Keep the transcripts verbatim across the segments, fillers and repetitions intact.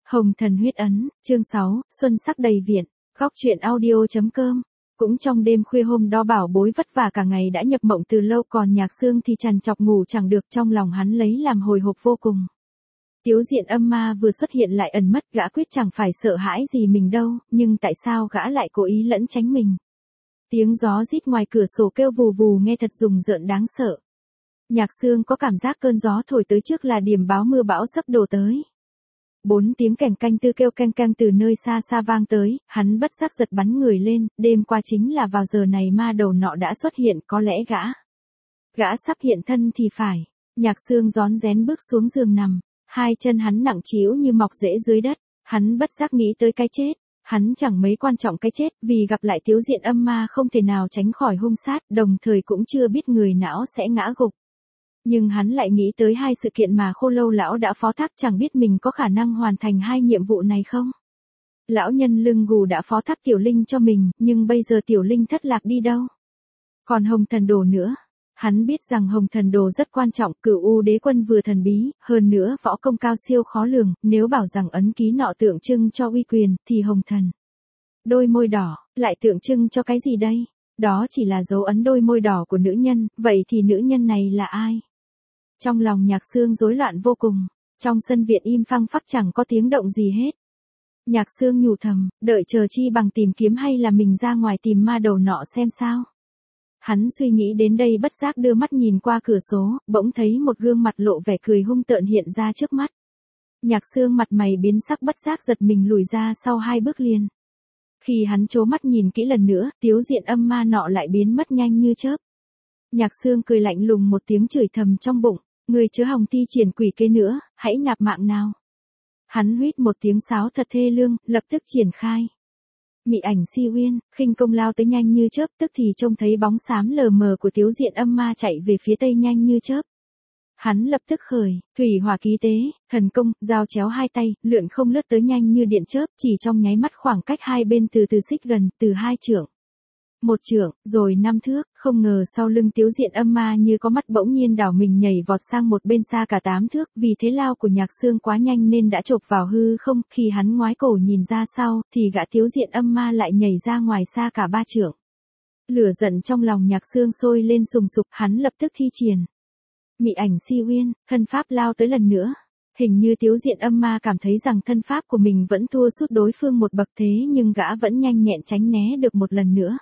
Hồng Thần Huyết Ấn, chương sáu, Xuân sắc đầy viện, góc truyện audio.com. Cũng trong đêm khuya hôm đó Bảo Bối vất vả cả ngày đã nhập mộng từ lâu, còn Nhạc Sương thì trằn trọc ngủ chẳng được, trong lòng hắn lấy làm hồi hộp vô cùng. Tiếu Diện âm ma vừa xuất hiện lại ẩn mất, gã quyết chẳng phải sợ hãi gì mình đâu, nhưng tại sao gã lại cố ý lẫn tránh mình? Tiếng gió rít ngoài cửa sổ kêu vù vù nghe thật rùng rợn đáng sợ. Nhạc Sương có cảm giác cơn gió thổi tới trước là điểm báo mưa bão sắp đổ tới. Bốn tiếng kèn canh tư kêu canh canh từ nơi xa xa vang tới, hắn bất giác giật bắn người lên, đêm qua chính là vào giờ này ma đầu nọ đã xuất hiện, có lẽ gã. Gã sắp hiện thân thì phải. Nhạc Sương rón rén bước xuống giường nằm, hai chân hắn nặng trĩu như mọc rễ dưới đất, hắn bất giác nghĩ tới cái chết. Hắn chẳng mấy quan trọng cái chết, vì gặp lại Tiếu Diện âm ma không thể nào tránh khỏi hung sát, đồng thời cũng chưa biết người não sẽ ngã gục. Nhưng hắn lại nghĩ tới hai sự kiện mà Khô Lâu lão đã phó thác, chẳng biết mình có khả năng hoàn thành hai nhiệm vụ này không? Lão nhân lưng gù đã phó thác Tiểu Linh cho mình, nhưng bây giờ Tiểu Linh thất lạc đi đâu? Còn Hồng Thần Đồ nữa. Hắn biết rằng Hồng Thần Đồ rất quan trọng, Cửu U Đế Quân vừa thần bí, hơn nữa võ công cao siêu khó lường, nếu bảo rằng ấn ký nọ tượng trưng cho uy quyền, thì Hồng Thần đôi môi đỏ lại tượng trưng cho cái gì đây? Đó chỉ là dấu ấn đôi môi đỏ của nữ nhân, vậy thì nữ nhân này là ai? Trong lòng Nhạc Sương rối loạn vô cùng, trong sân viện im phăng phắc chẳng có tiếng động gì hết. Nhạc Sương nhủ thầm, đợi chờ chi bằng tìm kiếm hay là mình ra ngoài tìm ma đầu nọ xem sao. Hắn suy nghĩ đến đây bất giác đưa mắt nhìn qua cửa số, bỗng thấy một gương mặt lộ vẻ cười hung tợn hiện ra trước mắt. Nhạc Sương mặt mày biến sắc bất giác giật mình lùi ra sau hai bước liền. Khi hắn trố mắt nhìn kỹ lần nữa, Tiếu Diện âm ma nọ lại biến mất nhanh như chớp. Nhạc Sương cười lạnh lùng một tiếng chửi thầm trong bụng, người chớ hòng thi triển quỷ kế nữa, hãy nạp mạng nào. Hắn huýt một tiếng sáo thật thê lương, lập tức triển khai. Mị ảnh si uyên, khinh công lao tới nhanh như chớp, tức thì trông thấy bóng xám lờ mờ của Tiếu Diện âm ma chạy về phía tây nhanh như chớp. Hắn lập tức khởi, thủy hỏa ký tế, thần công, giao chéo hai tay, lượn không lướt tới nhanh như điện chớp, chỉ trong nháy mắt khoảng cách hai bên từ từ xích gần, từ hai trượng. Một trượng, rồi năm thước, không ngờ sau lưng Tiếu Diện âm ma như có mắt bỗng nhiên đảo mình nhảy vọt sang một bên xa cả tám thước, vì thế lao của Nhạc Sương quá nhanh nên đã chộp vào hư không, khi hắn ngoái cổ nhìn ra sau, thì gã Tiếu Diện âm ma lại nhảy ra ngoài xa cả ba trượng. Lửa giận trong lòng Nhạc Sương sôi lên sùng sục, hắn lập tức thi triển Mị ảnh si uyên, thân pháp lao tới lần nữa. Hình như Tiếu Diện âm ma cảm thấy rằng thân pháp của mình vẫn thua sút đối phương một bậc, thế nhưng gã vẫn nhanh nhẹn tránh né được một lần nữa.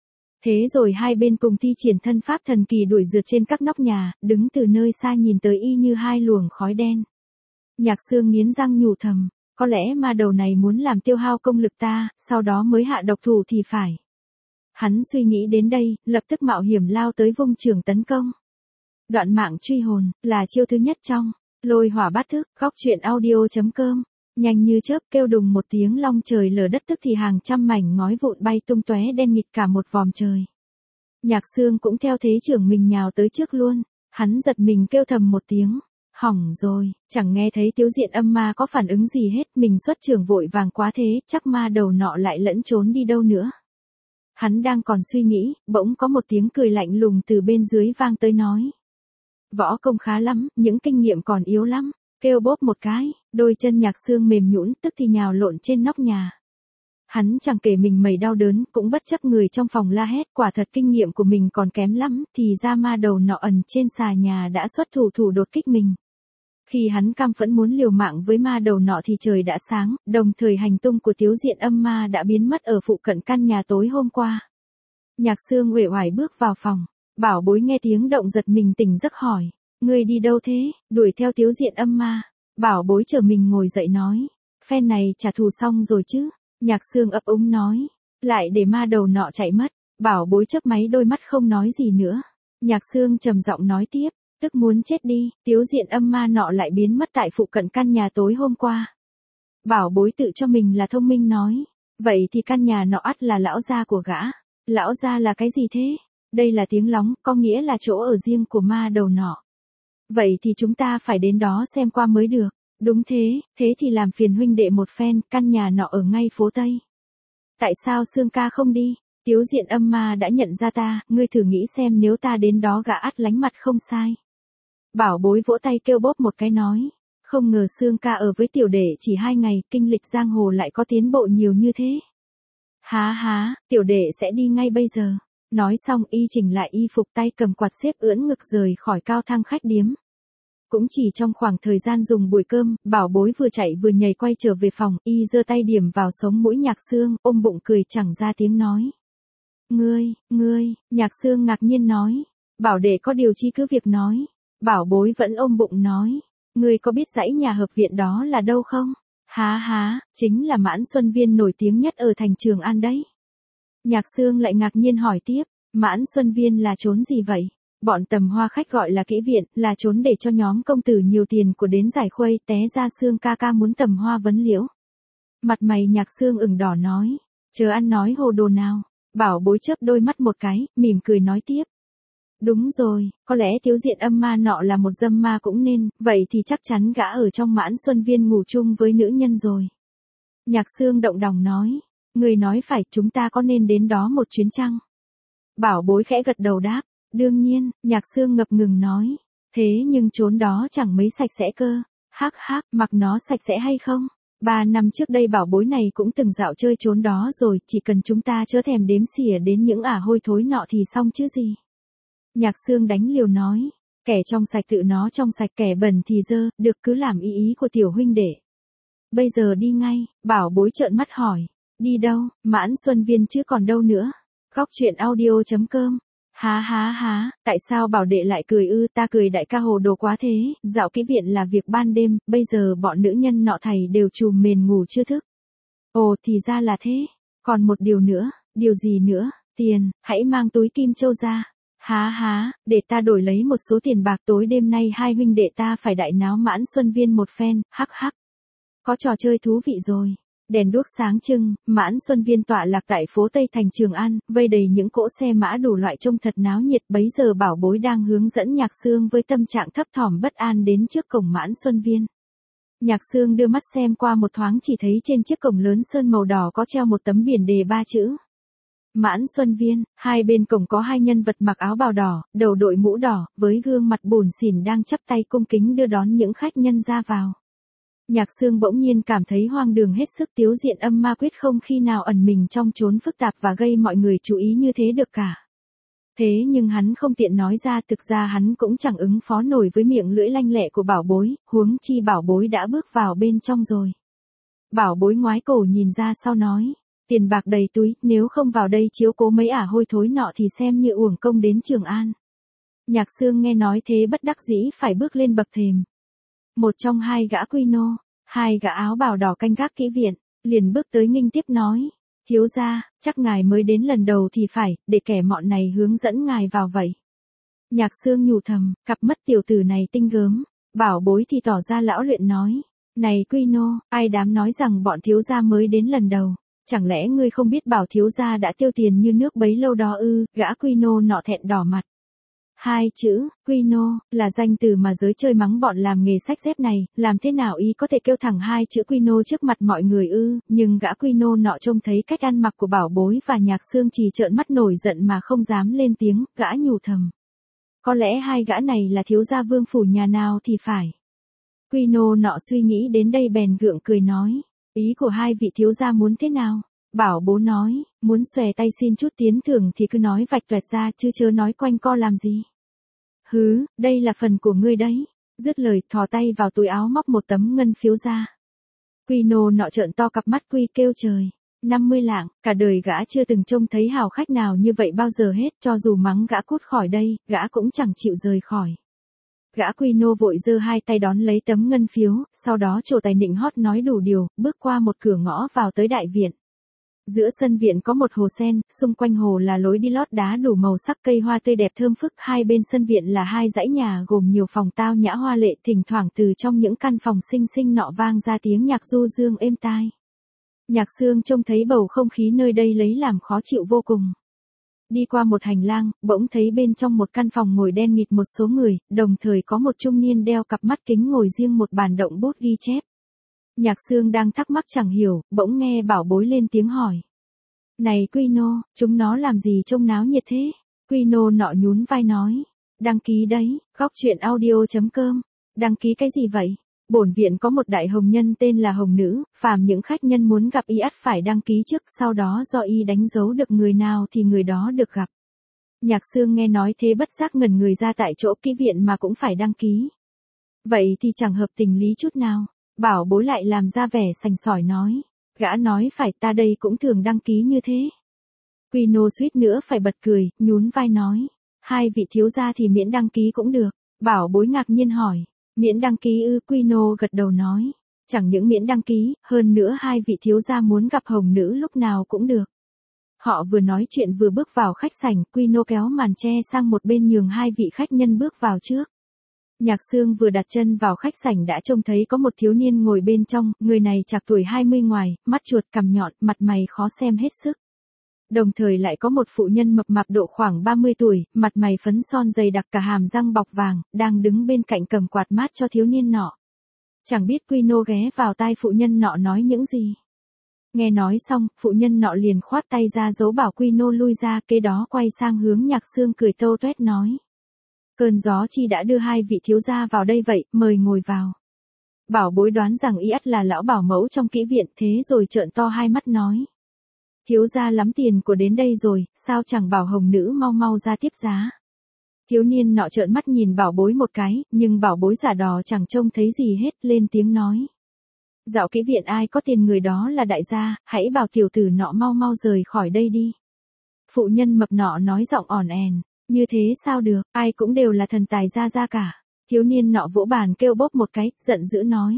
Thế rồi hai bên cùng thi triển thân pháp thần kỳ đuổi rượt trên các nóc nhà, đứng từ nơi xa nhìn tới y như hai luồng khói đen. Nhạc Sương nghiến răng nhủ thầm, có lẽ ma đầu này muốn làm tiêu hao công lực ta, sau đó mới hạ độc thủ thì phải. Hắn suy nghĩ đến đây, lập tức mạo hiểm lao tới vung trường tấn công. Đoạn mạng truy hồn, là chiêu thứ nhất trong Lôi Hỏa Bát Thức, góc truyện audio.com. Nhanh như chớp kêu đùng một tiếng long trời lở đất, tức thì hàng trăm mảnh ngói vụn bay tung tóe đen nghịt cả một vòm trời. Nhạc Sương cũng theo thế trưởng mình nhào tới trước luôn, hắn giật mình kêu thầm một tiếng, hỏng rồi, chẳng nghe thấy Tiếu Diện âm ma có phản ứng gì hết, mình xuất trưởng vội vàng quá thế, chắc ma đầu nọ lại lẫn trốn đi đâu nữa. Hắn đang còn suy nghĩ, bỗng có một tiếng cười lạnh lùng từ bên dưới vang tới nói. Võ công khá lắm, những kinh nghiệm còn yếu lắm. Kêu bốp một cái, đôi chân Nhạc Sương mềm nhũn, tức thì nhào lộn trên nóc nhà. Hắn chẳng kể mình mẩy đau đớn, cũng bất chấp người trong phòng la hét, quả thật kinh nghiệm của mình còn kém lắm, thì ra ma đầu nọ ẩn trên xà nhà đã xuất thủ thủ đột kích mình. Khi hắn căm phẫn muốn liều mạng với ma đầu nọ thì trời đã sáng, đồng thời hành tung của Tiếu Diện âm ma đã biến mất ở phụ cận căn nhà tối hôm qua. Nhạc Sương uể oải bước vào phòng, Bảo Bối nghe tiếng động giật mình tỉnh giấc hỏi. Ngươi đi đâu thế? Đuổi theo Tiếu Diện âm ma. Bảo Bối chờ mình ngồi dậy nói. Phen này trả thù xong rồi chứ? Nhạc Sương ấp úng nói. Lại để ma đầu nọ chạy mất. Bảo Bối chớp máy đôi mắt không nói gì nữa. Nhạc Sương trầm giọng nói tiếp. Tức muốn chết đi, Tiếu Diện âm ma nọ lại biến mất tại phụ cận căn nhà tối hôm qua. Bảo Bối tự cho mình là thông minh nói. Vậy thì căn nhà nọ ắt là lão gia của gã. Lão gia là cái gì thế? Đây là tiếng lóng, có nghĩa là chỗ ở riêng của ma đầu nọ. Vậy thì chúng ta phải đến đó xem qua mới được. Đúng thế, thế thì làm phiền huynh đệ một phen, căn nhà nọ ở ngay phố Tây. Tại sao Sương ca không đi? Tiếu Diện âm ma đã nhận ra ta, ngươi thử nghĩ xem nếu ta đến đó gã ắt lánh mặt không sai. Bảo Bối vỗ tay kêu bốp một cái nói. Không ngờ Sương ca ở với tiểu đệ chỉ hai ngày, kinh lịch giang hồ lại có tiến bộ nhiều như thế. Há há, tiểu đệ sẽ đi ngay bây giờ. Nói xong y chỉnh lại y phục, tay cầm quạt xếp ưỡn ngực rời khỏi cao thang khách điếm. Cũng chỉ trong khoảng thời gian dùng buổi cơm, Bảo Bối vừa chạy vừa nhảy quay trở về phòng, y giơ tay điểm vào sống mũi Nhạc Sương, ôm bụng cười chẳng ra tiếng nói. Ngươi, ngươi, Nhạc Sương ngạc nhiên nói. Bảo đệ có điều chi cứ việc nói. Bảo Bối vẫn ôm bụng nói. Ngươi có biết dãy nhà hợp viện đó là đâu không? Há há, chính là Mãn Xuân Viên nổi tiếng nhất ở thành Trường An đấy. Nhạc Sương lại ngạc nhiên hỏi tiếp, Mãn Xuân Viên là chốn gì vậy? Bọn Tầm Hoa khách gọi là kỹ viện, là chốn để cho nhóm công tử nhiều tiền của đến giải khuây, té ra Sương ca ca muốn Tầm Hoa vấn liễu. Mặt mày Nhạc Sương ửng đỏ nói, chờ ăn nói hồ đồ nào. Bảo Bối chớp đôi mắt một cái, mỉm cười nói tiếp. Đúng rồi, có lẽ thiếu diện âm ma nọ là một dâm ma cũng nên, vậy thì chắc chắn gã ở trong Mãn Xuân Viên ngủ chung với nữ nhân rồi. Nhạc Sương động lòng nói, người nói phải, chúng ta có nên đến đó một chuyến chăng? Bảo Bối khẽ gật đầu đáp, đương nhiên. Nhạc Sương ngập ngừng nói, thế nhưng chốn đó chẳng mấy sạch sẽ cơ. Hắc hắc, mặc nó sạch sẽ hay không? Ba năm trước đây Bảo Bối này cũng từng dạo chơi chốn đó rồi, chỉ cần chúng ta chớ thèm đếm xỉa đến những ả hôi thối nọ thì xong chứ gì. Nhạc Sương đánh liều nói, kẻ trong sạch tự nó trong sạch, kẻ bẩn thì dơ, được cứ làm ý ý của tiểu huynh đệ. Bây giờ đi ngay. Bảo Bối trợn mắt hỏi, đi đâu? Mãn Xuân Viên chứ còn đâu nữa. Góc truyện audio chấm com. Há há há, tại sao Bảo đệ lại cười ư? Ta cười đại ca hồ đồ quá thế, dạo kỹ viện là việc ban đêm, bây giờ bọn nữ nhân nọ thầy đều trùm mền ngủ chưa thức. Ồ thì ra là thế, còn một điều nữa. Điều gì nữa? Tiền, hãy mang túi kim châu ra. Há há, để ta đổi lấy một số tiền bạc, tối đêm nay hai huynh đệ ta phải đại náo Mãn Xuân Viên một phen, hắc hắc. Có trò chơi thú vị rồi. Đèn đuốc sáng trưng, Mãn Xuân Viên tọa lạc tại phố Tây thành Trường An, vây đầy những cỗ xe mã đủ loại trông thật náo nhiệt. Bấy giờ Bảo Bối đang hướng dẫn Nhạc Sương với tâm trạng thấp thỏm bất an đến trước cổng Mãn Xuân Viên. Nhạc Sương đưa mắt xem qua một thoáng, chỉ thấy trên chiếc cổng lớn sơn màu đỏ có treo một tấm biển đề ba chữ Mãn Xuân Viên. Hai bên cổng có hai nhân vật mặc áo bào đỏ, đầu đội mũ đỏ, với gương mặt bủn xỉn đang chắp tay cung kính đưa đón những khách nhân ra vào. Nhạc Sương bỗng nhiên cảm thấy hoang đường hết sức, Tiếu diện âm ma quyết không khi nào ẩn mình trong chốn phức tạp và gây mọi người chú ý như thế được cả. Thế nhưng hắn không tiện nói ra, thực ra hắn cũng chẳng ứng phó nổi với miệng lưỡi lanh lẹ của Bảo Bối, huống chi Bảo Bối đã bước vào bên trong rồi. Bảo Bối ngoái cổ nhìn ra sau nói, tiền bạc đầy túi, nếu không vào đây chiếu cố mấy ả hôi thối nọ thì xem như uổng công đến Trường An. Nhạc Sương nghe nói thế bất đắc dĩ phải bước lên bậc thềm. Một trong hai gã quy nô, hai gã áo bào đỏ canh gác kỹ viện, liền bước tới nghênh tiếp nói, thiếu gia, chắc ngài mới đến lần đầu thì phải, để kẻ mọn này hướng dẫn ngài vào vậy. Nhạc Sương nhủ thầm, cặp mắt tiểu tử này tinh gớm. Bảo Bối thì tỏ ra lão luyện nói, này quy nô, ai dám nói rằng bọn thiếu gia mới đến lần đầu. Chẳng lẽ ngươi không biết bảo thiếu gia đã tiêu tiền như nước bấy lâu đó ư? Gã quy nô nọ thẹn đỏ mặt. Hai chữ, quy nô, là danh từ mà giới chơi mắng bọn làm nghề xách dép này, làm thế nào y có thể kêu thẳng hai chữ quy nô trước mặt mọi người ư? Nhưng gã quy nô nọ trông thấy cách ăn mặc của Bảo Bối và Nhạc Sương chỉ trợn mắt nổi giận mà không dám lên tiếng, gã nhủ thầm. Có lẽ hai gã này là thiếu gia vương phủ nhà nào thì phải. Quy nô nọ suy nghĩ đến đây bèn gượng cười nói, ý của hai vị thiếu gia muốn thế nào? Bảo Bố nói, muốn xòe tay xin chút tiến thưởng thì cứ nói vạch toẹt ra chứ chớ nói quanh co làm gì. Hứ, đây là phần của ngươi đấy. Dứt lời thò tay vào túi áo móc một tấm ngân phiếu ra. Quy nô nọ trợn to cặp mắt quy kêu trời. năm mươi lạng, cả đời gã chưa từng trông thấy hào khách nào như vậy bao giờ hết, cho dù mắng gã cút khỏi đây, gã cũng chẳng chịu rời khỏi. Gã quy nô vội giơ hai tay đón lấy tấm ngân phiếu, sau đó trổ tài nịnh hót nói đủ điều, bước qua một cửa ngõ vào tới đại viện. Giữa sân viện có một hồ sen, xung quanh hồ là lối đi lót đá đủ màu sắc, cây hoa tươi đẹp thơm phức, hai bên sân viện là hai dãy nhà gồm nhiều phòng tao nhã hoa lệ, thỉnh thoảng từ trong những căn phòng xinh xinh nọ vang ra tiếng nhạc du dương êm tai. Nhạc Sương trông thấy bầu không khí nơi đây lấy làm khó chịu vô cùng. Đi qua một hành lang, bỗng thấy bên trong một căn phòng ngồi đen nghịt một số người, đồng thời có một trung niên đeo cặp mắt kính ngồi riêng một bàn động bút ghi chép. Nhạc Sương đang thắc mắc chẳng hiểu, bỗng nghe Bảo Bối lên tiếng hỏi. Này quy nô, chúng nó làm gì trông náo nhiệt thế? Quy nô nọ nhún vai nói. Đăng ký đấy, góc truyện audio chấm com. Đăng ký cái gì vậy? Bổn viện có một đại hồng nhân tên là Hồng Nữ, phàm những khách nhân muốn gặp y ắt phải đăng ký trước, sau đó do y đánh dấu được người nào thì người đó được gặp. Nhạc Xương nghe nói thế bất giác ngẩn người ra tại chỗ, kỹ viện mà cũng phải đăng ký. Vậy thì chẳng hợp tình lý chút nào. Bảo Bối lại làm ra vẻ sành sỏi nói. Gã nói phải, ta đây cũng thường đăng ký như thế. Quy Nô suýt nữa phải bật cười, nhún vai nói. Hai vị thiếu gia thì miễn đăng ký cũng được. Bảo Bối ngạc nhiên hỏi. Miễn đăng ký ư? Quy Nô gật đầu nói. Chẳng những miễn đăng ký, hơn nữa hai vị thiếu gia muốn gặp Hồng Nữ lúc nào cũng được. Họ vừa nói chuyện vừa bước vào khách sảnh, Quy Nô kéo màn che sang một bên nhường hai vị khách nhân bước vào trước. Nhạc Xương vừa đặt chân vào khách sảnh đã trông thấy có một thiếu niên ngồi bên trong, người này chạc tuổi hai mươi ngoài, mắt chuột cằm nhọn, mặt mày khó xem hết sức. Đồng thời lại có một phụ nhân mập mạp độ khoảng ba mươi tuổi, mặt mày phấn son dày đặc cả hàm răng bọc vàng, đang đứng bên cạnh cầm quạt mát cho thiếu niên nọ. Chẳng biết Quy Nô ghé vào tai phụ nhân nọ nói những gì. Nghe nói xong, phụ nhân nọ liền khoát tay ra dấu bảo Quy Nô lui ra, kế đó quay sang hướng Nhạc Xương cười tâu tuét nói. Cơn gió chi đã đưa hai vị thiếu gia vào đây vậy, mời ngồi vào. Bảo Bối đoán rằng y ắt là lão bảo mẫu trong kỹ viện, thế rồi trợn to hai mắt nói. Thiếu gia lắm tiền của đến đây rồi, sao chẳng bảo Hồng Nữ mau mau ra tiếp giá. Thiếu niên nọ trợn mắt nhìn Bảo Bối một cái, nhưng Bảo Bối giả đò chẳng trông thấy gì hết, lên tiếng nói. Dạo kỹ viện ai có tiền người đó là đại gia, hãy bảo tiểu tử nọ mau mau rời khỏi đây đi. Phụ nhân mập nọ nói giọng ỏn ẻn. Như thế sao được, ai cũng đều là thần tài gia gia cả. Thiếu niên nọ vỗ bàn kêu bốp một cái, giận dữ nói.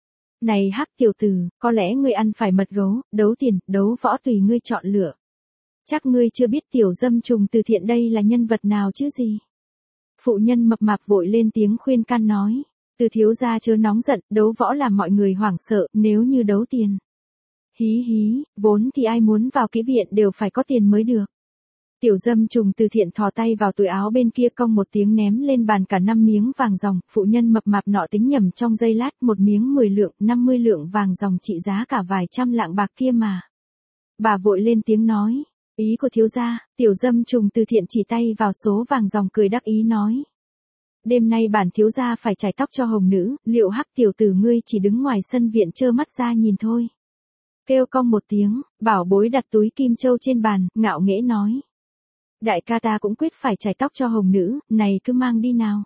Này hắc tiểu tử, có lẽ ngươi ăn phải mật gấu, đấu tiền, đấu võ tùy ngươi chọn lựa. Chắc ngươi chưa biết tiểu dâm trùng từ thiện đây là nhân vật nào chứ gì. Phụ nhân mập mạp vội lên tiếng khuyên can nói. Từ thiếu gia chớ nóng giận, đấu võ làm mọi người hoảng sợ, nếu như đấu tiền. Hí hí, vốn thì ai muốn vào kỹ viện đều phải có tiền mới được. Tiểu dâm trùng từ thiện thò tay vào túi áo bên kia cong một tiếng ném lên bàn cả năm miếng vàng ròng, phụ nhân mập mạp nọ tính nhầm trong giây lát, một miếng mười lượng, năm mươi lượng vàng ròng trị giá cả vài trăm lạng bạc kia mà. Bà vội lên tiếng nói, ý của thiếu gia. Tiểu dâm trùng từ thiện chỉ tay vào số vàng ròng cười đắc ý nói. Đêm nay bản thiếu gia phải chải tóc cho Hồng Nữ, liệu hắc tiểu tử ngươi chỉ đứng ngoài sân viện trơ mắt ra nhìn thôi. Kêu cong một tiếng, Bảo Bối đặt túi kim châu trên bàn, ngạo nghễ nói. Đại ca ta cũng quyết phải chải tóc cho Hồng Nữ, này cứ mang đi nào.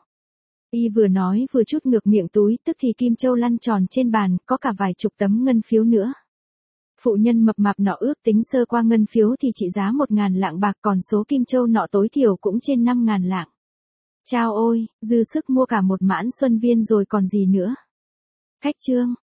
Y vừa nói vừa chút ngược miệng túi, tức thì kim châu lăn tròn trên bàn, có cả vài chục tấm ngân phiếu nữa. Phụ nhân mập mạp nọ ước tính sơ qua ngân phiếu thì trị giá một ngàn lạng bạc, còn số kim châu nọ tối thiểu cũng trên năm ngàn lạng. Chao ôi, dư sức mua cả một mãn xuân viên rồi còn gì nữa. Khách trương,